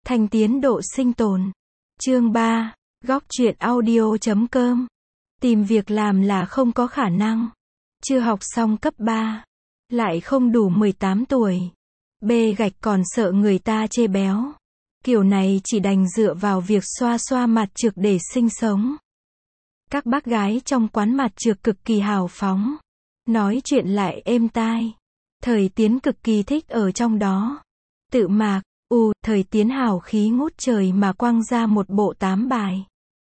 Thành tiến độ sinh tồn. Chương 3. Góc truyện audio.com. Tìm việc làm là không có khả năng. Chưa học xong cấp 3. Lại không đủ 18 tuổi. Bê gạch còn sợ người ta chê béo. Kiểu này chỉ đành dựa vào việc xoa xoa mặt trược để sinh sống. Các bác gái trong quán mặt trược cực kỳ hào phóng. Nói chuyện lại êm tai. Thời Tiến cực kỳ thích ở trong đó. Tự mạc, Thời Tiến hào khí ngút trời mà quăng ra một bộ 8 bài.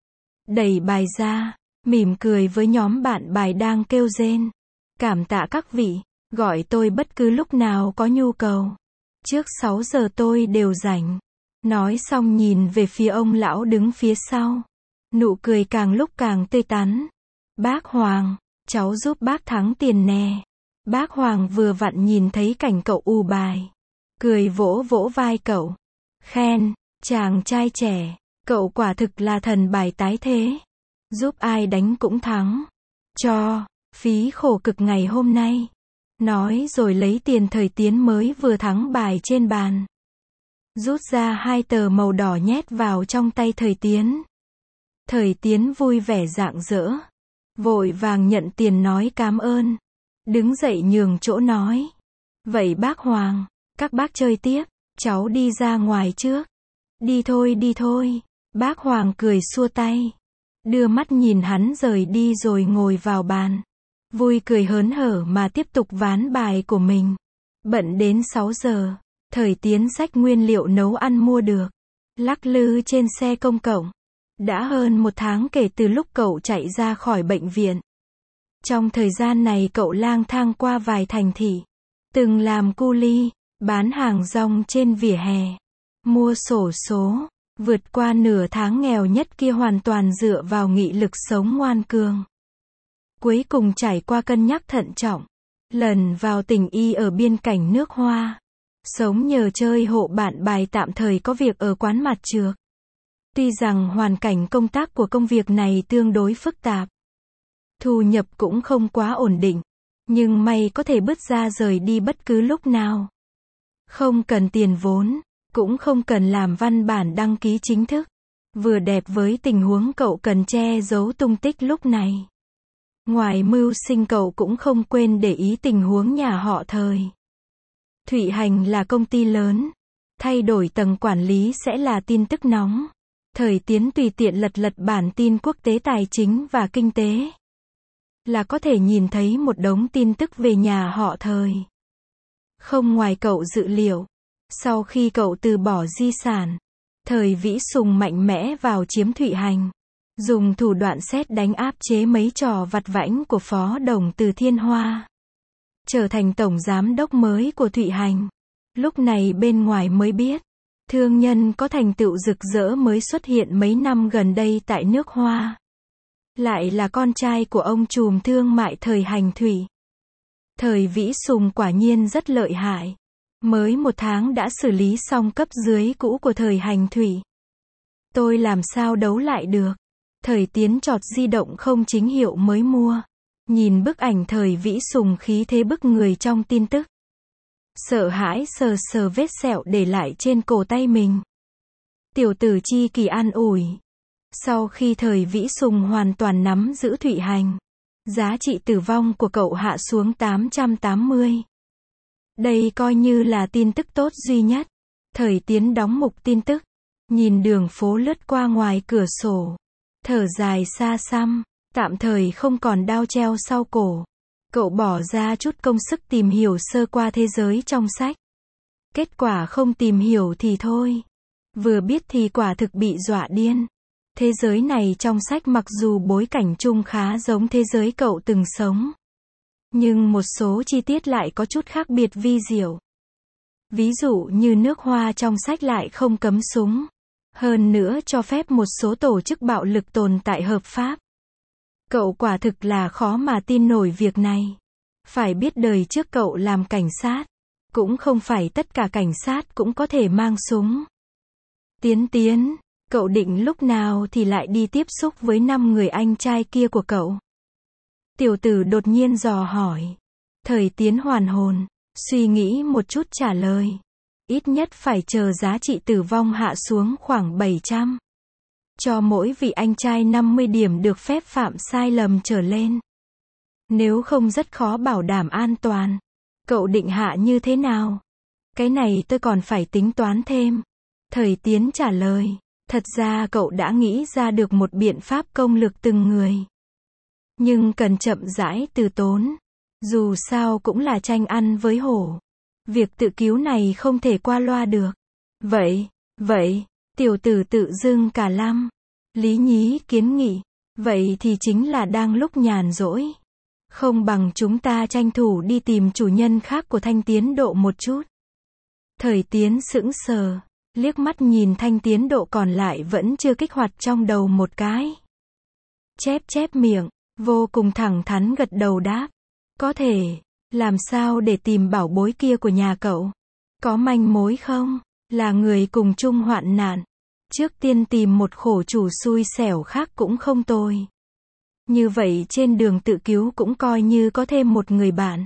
Đẩy bài ra, mỉm cười với nhóm bạn bài đang kêu rên. Cảm tạ các vị, gọi tôi bất cứ lúc nào có nhu cầu. Trước 6 giờ tôi đều rảnh. Nói xong nhìn về phía ông lão đứng phía sau. Nụ cười càng lúc càng tươi tắn. Bác Hoàng, cháu giúp bác thắng tiền nè. Bác Hoàng vừa vặn nhìn thấy cảnh cậu bài. Cười vỗ vỗ vai cậu. Khen, chàng trai trẻ, cậu quả thực là thần bài tái thế. Giúp ai đánh cũng thắng. Cho, phí khổ cực ngày hôm nay. Nói rồi lấy tiền Thời Tiến mới vừa thắng bài trên bàn. Rút ra 2 tờ màu đỏ nhét vào trong tay Thời Tiến. Thời Tiến vui vẻ rạng rỡ. Vội vàng nhận tiền nói cám ơn. Đứng dậy nhường chỗ nói. Vậy bác Hoàng, các bác chơi tiếp, cháu đi ra ngoài trước. Đi thôi. Bác Hoàng cười xua tay. Đưa mắt nhìn hắn rời đi rồi ngồi vào bàn. Vui cười hớn hở mà tiếp tục ván bài của mình. Bận đến 6 giờ. Thời Tiến xách nguyên liệu nấu ăn mua được. Lắc lư trên xe công cộng. Đã hơn 1 tháng kể từ lúc cậu chạy ra khỏi bệnh viện. Trong thời gian này cậu lang thang qua vài thành thị. Từng làm cu li, bán hàng rong trên vỉa hè. Mua xổ số. Vượt qua nửa tháng nghèo nhất kia hoàn toàn dựa vào nghị lực sống ngoan cường. Cuối cùng trải qua cân nhắc thận trọng. Lần vào tỉnh Y ở biên cảnh nước Hoa. Sống nhờ chơi hộ bạn bài tạm thời có việc ở quán mặt trược. Tuy rằng hoàn cảnh công tác của công việc này tương đối phức tạp. Thu nhập cũng không quá ổn định. Nhưng may có thể bứt ra rời đi bất cứ lúc nào. Không cần tiền vốn. Cũng không cần làm văn bản đăng ký chính thức. Vừa đẹp với tình huống cậu cần che giấu tung tích lúc này. Ngoài mưu sinh cậu cũng không quên để ý tình huống nhà họ Thời. Thụy Hành là công ty lớn. Thay đổi tầng quản lý sẽ là tin tức nóng. Thời Tiến tùy tiện lật bản tin quốc tế tài chính và kinh tế. Là có thể nhìn thấy một đống tin tức về nhà họ Thời. Không ngoài cậu dự liệu. Sau khi cậu từ bỏ di sản, Thời Vĩ Sùng mạnh mẽ vào chiếm Thụy Hành. Dùng thủ đoạn sét đánh áp chế mấy trò vặt vãnh của Phó Đồng từ Thiên Hoa. Trở thành tổng giám đốc mới của Thụy Hành. Lúc này bên ngoài mới biết, thương nhân có thành tựu rực rỡ mới xuất hiện mấy năm gần đây tại nước Hoa. Lại là con trai của ông trùm thương mại Thời Hành Thủy. Thời Vĩ Sùng quả nhiên rất lợi hại. Mới 1 tháng đã xử lý xong cấp dưới cũ của Thời Hành Thủy. Tôi làm sao đấu lại được. Thời Tiến chọt di động không chính hiệu mới mua. Nhìn bức ảnh Thời Vĩ Sùng khí thế bức người trong tin tức. Sợ hãi sờ vết sẹo để lại trên cổ tay mình. Tiểu tử chi kỳ an ủi. Sau khi Thời Vĩ Sùng hoàn toàn nắm giữ Thụy Hành, giá trị tử vong của cậu hạ xuống 880. Đây coi như là tin tức tốt duy nhất. Thời Tiến đóng mục tin tức. Nhìn đường phố lướt qua ngoài cửa sổ. Thở dài xa xăm. Tạm thời không còn đao treo sau cổ. Cậu bỏ ra chút công sức tìm hiểu sơ qua thế giới trong sách. Kết quả không tìm hiểu thì thôi. Vừa biết thì quả thực bị dọa điên. Thế giới này trong sách mặc dù bối cảnh chung khá giống thế giới cậu từng sống. Nhưng một số chi tiết lại có chút khác biệt vi diệu. Ví dụ như nước Hoa trong sách lại không cấm súng. Hơn nữa cho phép một số tổ chức bạo lực tồn tại hợp pháp. Cậu quả thực là khó mà tin nổi việc này. Phải biết đời trước cậu làm cảnh sát. Cũng không phải tất cả cảnh sát cũng có thể mang súng. Tiến, cậu định lúc nào thì lại đi tiếp xúc với 5 người anh trai kia của cậu? Tiểu tử đột nhiên dò hỏi. Thời Tiến hoàn hồn, suy nghĩ một chút trả lời. Ít nhất phải chờ giá trị tử vong hạ xuống khoảng 700. Cho mỗi vị anh trai 50 điểm được phép phạm sai lầm trở lên. Nếu không rất khó bảo đảm an toàn. Cậu định hạ như thế nào? Cái này tôi còn phải tính toán thêm. Thời Tiến trả lời. Thật ra cậu đã nghĩ ra được một biện pháp công lược từng người. Nhưng cần chậm rãi từ tốn. Dù sao cũng là tranh ăn với hổ. Việc tự cứu này không thể qua loa được. Vậy, tiểu tử tự dưng cả lăm. Lý Nhí kiến nghị. Vậy thì chính là đang lúc nhàn rỗi. Không bằng chúng ta tranh thủ đi tìm chủ nhân khác của Thanh Tiến Độ một chút. Thời Tiến sững sờ, liếc mắt nhìn Thanh Tiến Độ còn lại vẫn chưa kích hoạt trong đầu một cái. Chép miệng, vô cùng thẳng thắn gật đầu đáp. Có thể, làm sao để tìm bảo bối kia của nhà cậu? Có manh mối không? Là người cùng chung hoạn nạn. Trước tiên tìm một khổ chủ xui xẻo khác cũng không tồi. Như vậy trên đường tự cứu cũng coi như có thêm một người bạn.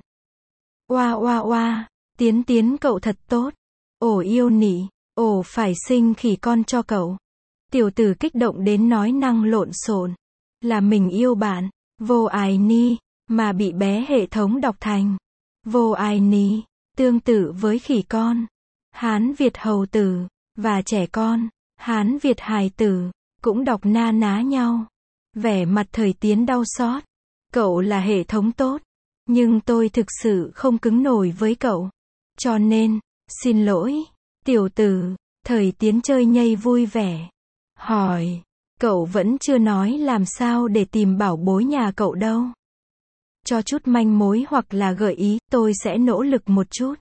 Oa, Tiến cậu thật tốt. Ổ yêu nị, ổ phải sinh khỉ con cho cậu. Tiểu tử kích động đến nói năng lộn xộn. Là mình yêu bạn, vô ai ni, mà bị bé hệ thống đọc thành vô ai ni, tương tự với khỉ con. Hán Việt hầu tử, và trẻ con, Hán Việt hài tử, cũng đọc na ná nhau. Vẻ mặt Thời Tiến đau xót. Cậu là hệ thống tốt, nhưng tôi thực sự không cứng nổi với cậu. Cho nên, xin lỗi, tiểu tử. Thời Tiến chơi nhây vui vẻ. Hỏi, cậu vẫn chưa nói làm sao để tìm bảo bối nhà cậu đâu. Cho chút manh mối hoặc là gợi ý, tôi sẽ nỗ lực một chút.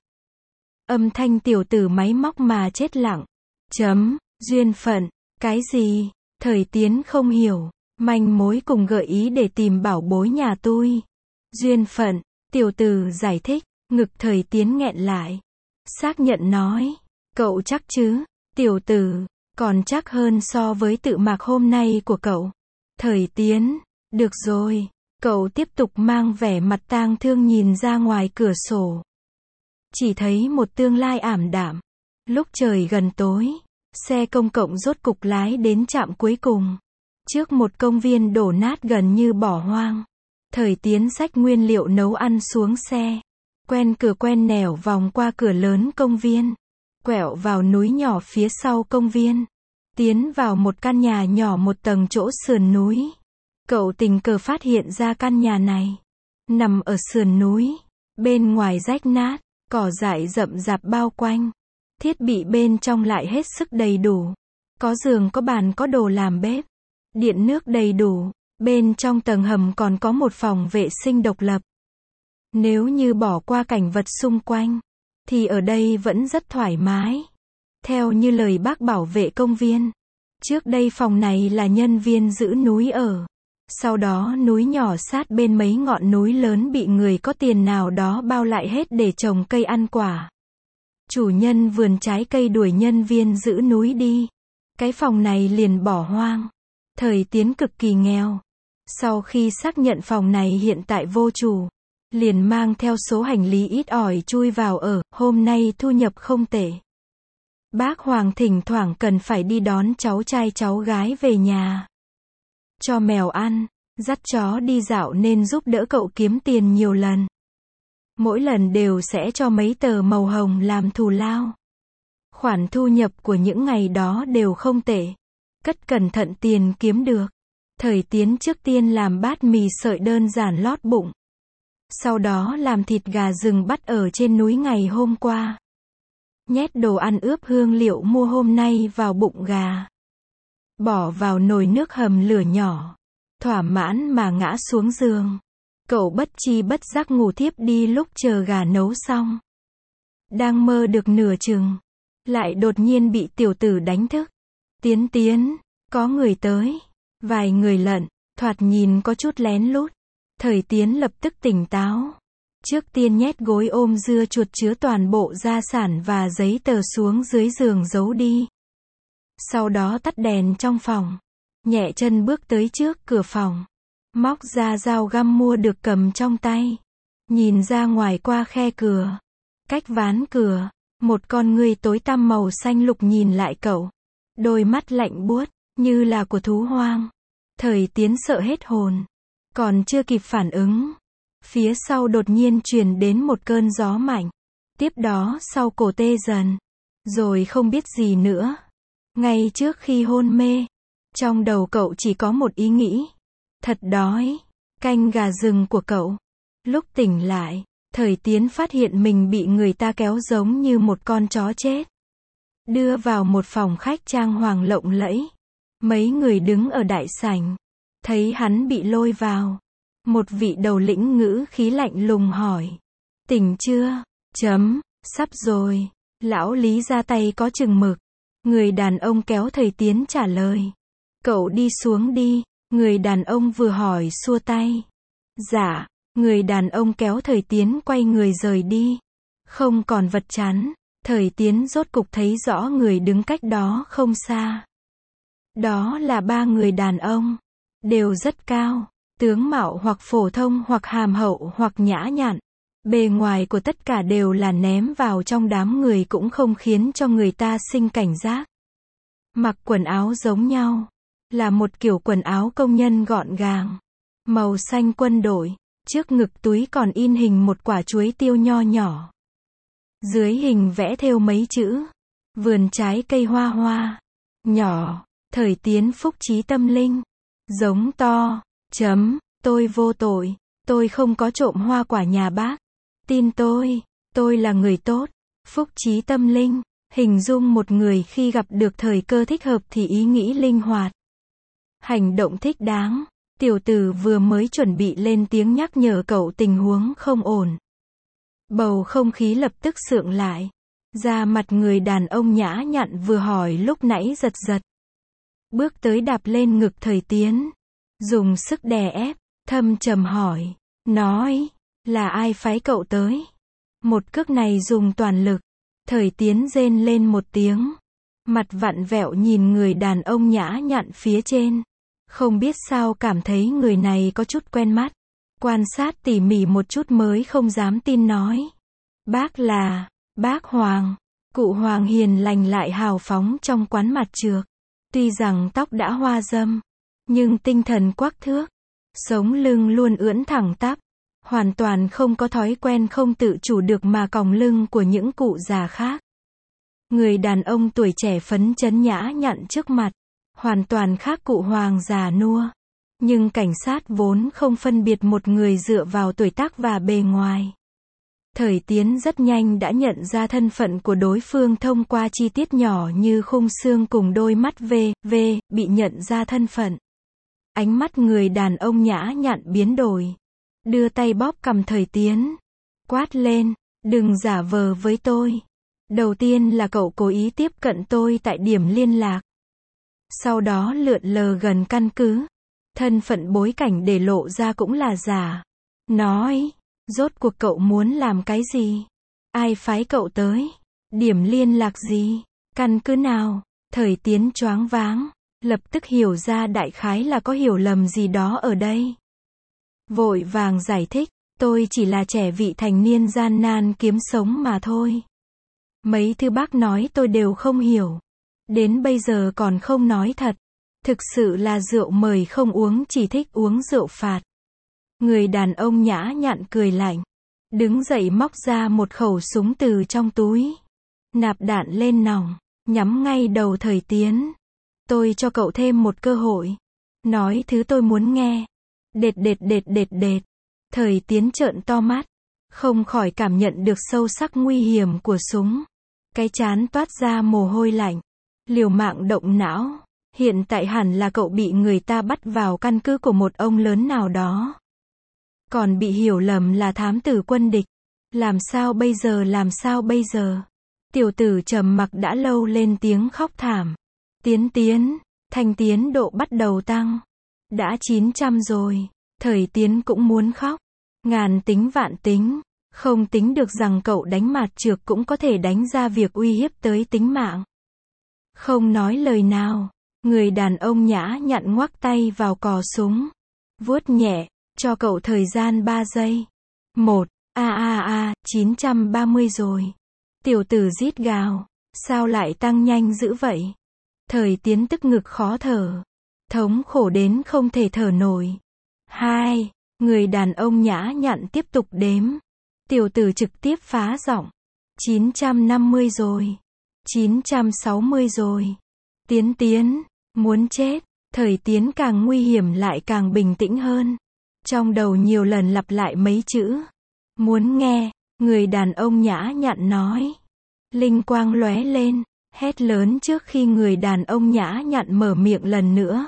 Âm thanh tiểu tử máy móc mà chết lặng. Duyên phận, cái gì? Thời Tiến không hiểu. Manh mối cùng gợi ý để tìm bảo bối nhà tôi. Duyên phận, tiểu tử giải thích, ngực Thời Tiến nghẹn lại. Xác nhận nói, cậu chắc chứ? Tiểu tử, còn chắc hơn so với tự mạc hôm nay của cậu. Thời Tiến, được rồi. Cậu tiếp tục mang vẻ mặt tang thương nhìn ra ngoài cửa sổ. Chỉ thấy một tương lai ảm đạm. Lúc trời gần tối, xe công cộng rốt cục lái đến trạm cuối cùng. Trước một công viên đổ nát gần như bỏ hoang. Thời Tiến xách nguyên liệu nấu ăn xuống xe. Quen cửa quen nẻo vòng qua cửa lớn công viên. Quẹo vào núi nhỏ phía sau công viên. Tiến vào một căn nhà nhỏ một tầng chỗ sườn núi. Cậu tình cờ phát hiện ra căn nhà này. Nằm ở sườn núi. Bên ngoài rách nát, cỏ dại rậm rạp bao quanh. Thiết bị bên trong lại hết sức đầy đủ. Có giường có bàn có đồ làm bếp. Điện nước đầy đủ. Bên trong tầng hầm còn có một phòng vệ sinh độc lập. Nếu như bỏ qua cảnh vật xung quanh, thì ở đây vẫn rất thoải mái. Theo như lời bác bảo vệ công viên, trước đây phòng này là nhân viên giữ núi ở. Sau đó núi nhỏ sát bên mấy ngọn núi lớn bị người có tiền nào đó bao lại hết để trồng cây ăn quả. Chủ nhân vườn trái cây đuổi nhân viên giữ núi đi. Cái phòng này liền bỏ hoang. Thời Tiến cực kỳ nghèo. Sau khi xác nhận phòng này hiện tại vô chủ, liền mang theo số hành lý ít ỏi chui vào ở. Hôm nay thu nhập không tệ. Bác Hoàng thỉnh thoảng cần phải đi đón cháu trai cháu gái về nhà. Cho mèo ăn, dắt chó đi dạo nên giúp đỡ cậu kiếm tiền nhiều lần. Mỗi lần đều sẽ cho mấy tờ màu hồng làm thù lao. Khoản thu nhập của những ngày đó đều không tệ. Cất cẩn thận tiền kiếm được. Thời Tiến trước tiên làm bát mì sợi đơn giản lót bụng. Sau đó làm thịt gà rừng bắt ở trên núi ngày hôm qua. Nhét đồ ăn ướp hương liệu mua hôm nay vào bụng gà. Bỏ vào nồi nước hầm lửa nhỏ. Thỏa mãn mà ngã xuống giường. Cậu bất chi bất giác ngủ thiếp đi lúc chờ gà nấu xong. Đang mơ được nửa chừng. Lại đột nhiên bị tiểu tử đánh thức. Tiến, có người tới. Vài người lận, thoạt nhìn có chút lén lút. Thời Tiến lập tức tỉnh táo. Trước tiên nhét gối ôm dưa chuột chứa toàn bộ gia sản và giấy tờ xuống dưới giường giấu đi. Sau đó tắt đèn trong phòng. Nhẹ chân bước tới trước cửa phòng. Móc ra dao găm mua được cầm trong tay. Nhìn ra ngoài qua khe cửa. Cách ván cửa. Một con ngươi tối tăm màu xanh lục nhìn lại cậu. Đôi mắt lạnh buốt, như là của thú hoang. Thời Tiến sợ hết hồn. Còn chưa kịp phản ứng. Phía sau đột nhiên truyền đến một cơn gió mạnh. Tiếp đó sau cổ tê dần. Rồi không biết gì nữa. Ngay trước khi hôn mê. Trong đầu cậu chỉ có một ý nghĩ. Thật đói. Canh gà rừng của cậu. Lúc tỉnh lại, Thời Tiến phát hiện mình bị người ta kéo giống như một con chó chết. Đưa vào một phòng khách trang hoàng lộng lẫy. Mấy người đứng ở đại sảnh. Thấy hắn bị lôi vào. Một vị đầu lĩnh ngữ khí lạnh lùng hỏi. Tỉnh chưa? Sắp rồi. Lão Lý ra tay có chừng mực. Người đàn ông kéo Thời Tiến trả lời. Cậu đi xuống đi. Người đàn ông vừa hỏi xua tay. Dạ. Người đàn ông kéo Thời Tiến quay người rời đi. Không còn vật chắn. Thời Tiến rốt cục thấy rõ người đứng cách đó không xa. Đó là ba người đàn ông. Đều rất cao. Tướng mạo hoặc phổ thông hoặc hàm hậu hoặc nhã nhặn. Bề ngoài của tất cả đều là ném vào trong đám người cũng không khiến cho người ta sinh cảnh giác. Mặc quần áo giống nhau. Là một kiểu quần áo công nhân gọn gàng. Màu xanh quân đội. Trước ngực túi còn in hình một quả chuối tiêu nho nhỏ. Dưới hình vẽ thêu mấy chữ. Vườn trái cây hoa hoa. Nhỏ. Thời Tiến phúc trí tâm linh. Giống to. Tôi vô tội. Tôi không có trộm hoa quả nhà bác. Tin tôi là người tốt. Phúc trí tâm linh. Hình dung một người khi gặp được thời cơ thích hợp thì ý nghĩ linh hoạt. Hành động thích đáng. Tiểu tử vừa mới chuẩn bị lên tiếng nhắc nhở cậu tình huống không ổn. Bầu không khí lập tức sượng lại. Da mặt người đàn ông nhã nhặn vừa hỏi lúc nãy giật giật. Bước tới đạp lên ngực Thời Tiến. Dùng sức đè ép, thâm trầm hỏi. Nói, là ai phái cậu tới? Một cước này dùng toàn lực. Thời Tiến rên lên một tiếng. Mặt vặn vẹo nhìn người đàn ông nhã nhặn phía trên. Không biết sao cảm thấy người này có chút quen mắt. Quan sát tỉ mỉ một chút mới không dám tin nói. Bác Hoàng. Cụ Hoàng hiền lành lại hào phóng trong quán mặt trược. Tuy rằng tóc đã hoa râm, nhưng tinh thần quắc thước. Sống lưng luôn ưỡn thẳng tắp. Hoàn toàn không có thói quen không tự chủ được mà còng lưng của những cụ già khác. Người đàn ông tuổi trẻ phấn chấn nhã nhặn trước mặt. Hoàn toàn khác cụ Hoàng già nua. Nhưng cảnh sát vốn không phân biệt một người dựa vào tuổi tác và bề ngoài. Thời Tiến rất nhanh đã nhận ra thân phận của đối phương thông qua chi tiết nhỏ như khung xương cùng đôi mắt bị nhận ra thân phận. Ánh mắt người đàn ông nhã nhặn biến đổi. Đưa tay bóp cằm Thời Tiến. Quát lên, đừng giả vờ với tôi. Đầu tiên là cậu cố ý tiếp cận tôi tại điểm liên lạc. Sau đó lượn lờ gần căn cứ. Thân phận bối cảnh để lộ ra cũng là giả. Nói, rốt cuộc cậu muốn làm cái gì? Ai phái cậu tới? Điểm liên lạc gì? Căn cứ nào? Thời Tiến choáng váng. Lập tức hiểu ra đại khái là có hiểu lầm gì đó ở đây. Vội vàng giải thích, tôi chỉ là trẻ vị thành niên gian nan kiếm sống mà thôi. Mấy thứ bác nói tôi đều không hiểu. Đến bây giờ còn không nói thật. Thực sự là rượu mời không uống, chỉ thích uống rượu phạt. Người đàn ông nhã nhặn cười lạnh. Đứng dậy móc ra một khẩu súng từ trong túi. Nạp đạn lên nòng. Nhắm ngay đầu Thời Tiến. Tôi cho cậu thêm một cơ hội. Nói thứ tôi muốn nghe. Đệt. Thời Tiến trợn to mắt. Không khỏi cảm nhận được sâu sắc nguy hiểm của súng. Cái trán toát ra mồ hôi lạnh. Liều mạng động não. Hiện tại hẳn là cậu bị người ta bắt vào căn cứ của một ông lớn nào đó. Còn bị hiểu lầm là thám tử quân địch. Làm sao bây giờ? Tiểu tử trầm mặc đã lâu lên tiếng khóc thảm. Tiến, thanh tiến độ bắt đầu tăng. Đã 900 rồi. Thời Tiến cũng muốn khóc. Ngàn tính vạn tính. Không tính được rằng cậu đánh mạt trược cũng có thể đánh ra việc uy hiếp tới tính mạng. Không nói lời nào. Người đàn ông nhã nhặn ngoắc tay vào cò súng. Vuốt nhẹ, cho cậu thời gian 3 giây. 930 rồi. Tiểu tử rít gào. Sao lại tăng nhanh dữ vậy? Thời Tiến tức ngực khó thở. Thống khổ đến không thể thở nổi. 2. Người đàn ông nhã nhặn tiếp tục đếm. Tiểu tử trực tiếp phá giọng. 950 rồi. 960 rồi. Tiến, muốn chết. Thời Tiến càng nguy hiểm lại càng bình tĩnh hơn. Trong đầu nhiều lần lặp lại mấy chữ. Muốn nghe, người đàn ông nhã nhặn nói. Linh quang lóe lên, hét lớn trước khi người đàn ông nhã nhặn mở miệng lần nữa.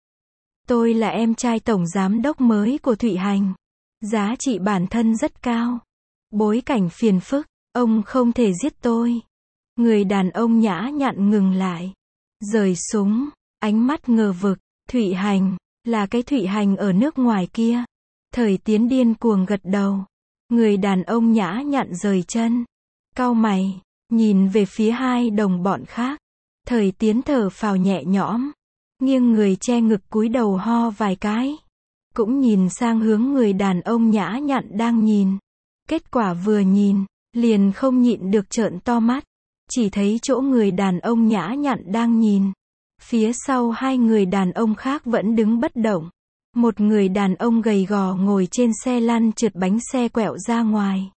Tôi là em trai tổng giám đốc mới của Thụy Hành. Giá trị bản thân rất cao. Bối cảnh phiền phức, ông không thể giết tôi. Người đàn ông nhã nhặn ngừng lại. Rời súng, ánh mắt ngờ vực. Thụy Hành, là cái Thụy Hành ở nước ngoài kia. Thời Tiến điên cuồng gật đầu. Người đàn ông nhã nhặn rời chân. Cau mày, nhìn về phía hai đồng bọn khác. Thời Tiến thở phào nhẹ nhõm. Nghiêng người che ngực cúi đầu ho vài cái. Cũng nhìn sang hướng người đàn ông nhã nhặn đang nhìn. Kết quả vừa nhìn, liền không nhịn được trợn to mắt. Chỉ thấy chỗ người đàn ông nhã nhặn đang nhìn. Phía sau hai người đàn ông khác vẫn đứng bất động. Một người đàn ông gầy gò ngồi trên xe lăn trượt bánh xe quẹo ra ngoài.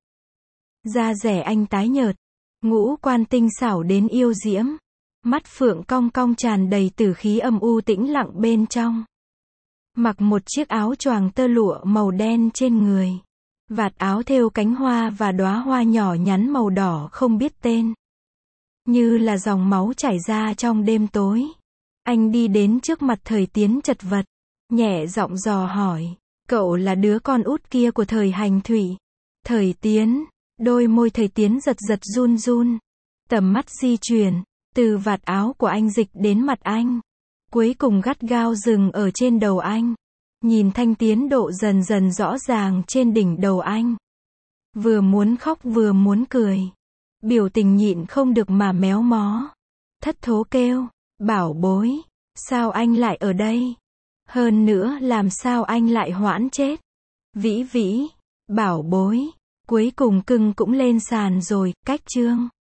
Da dẻ anh tái nhợt. Ngũ quan tinh xảo đến yêu diễm. Mắt phượng cong cong tràn đầy tử khí âm u tĩnh lặng bên trong. Mặc một chiếc áo choàng tơ lụa màu đen trên người. Vạt áo thêu cánh hoa và đóa hoa nhỏ nhắn màu đỏ không biết tên. Như là dòng máu chảy ra trong đêm tối. Anh đi đến trước mặt Thời Tiến chật vật. Nhẹ giọng dò hỏi. Cậu là đứa con út kia của Thời Hành Thụy. Thời Tiến. Đôi môi Thời Tiến giật giật run run. Tầm mắt di chuyển. Từ vạt áo của anh dịch đến mặt anh. Cuối cùng gắt gao dừng ở trên đầu anh. Nhìn thanh tiến độ dần dần rõ ràng trên đỉnh đầu anh. Vừa muốn khóc vừa muốn cười. Biểu tình nhịn không được mà méo mó. Thất thố kêu. Bảo bối. Sao anh lại ở đây? Hơn nữa làm sao anh lại hoãn chết? Vĩ vĩ. Bảo bối. Cuối cùng cưng cũng lên sàn rồi, cách chương.